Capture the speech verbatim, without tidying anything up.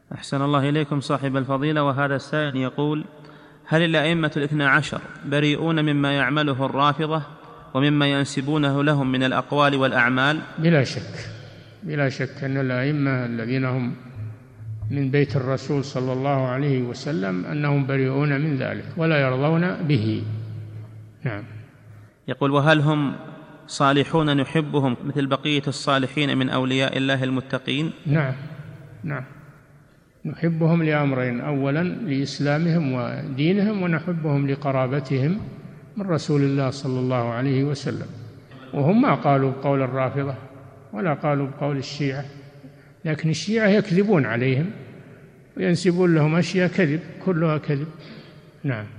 أحسن الله إليكم صاحب الفضيلة. وهذا السائل يقول: هل الأئمة الاثنى عشر بريئون مما يعمله الرافضة ومما ينسبونه لهم من الأقوال والأعمال؟ بلا شك، بلا شك أن الأئمة الذين هم من بيت الرسول صلى الله عليه وسلم أنهم بريئون من ذلك ولا يرضون به. نعم. يقول: وهل هم صالحون نحبهم مثل بقية الصالحين من أولياء الله المتقين؟ نعم نعم، نحبهم لأمرين: أولا لإسلامهم ودينهم، ونحبهم لقرابتهم من رسول الله صلى الله عليه وسلم. وهم ما قالوا بقول الرافضة ولا قالوا بقول الشيعة، لكن الشيعة يكذبون عليهم وينسبون لهم أشياء كذب، كلها كذب. نعم.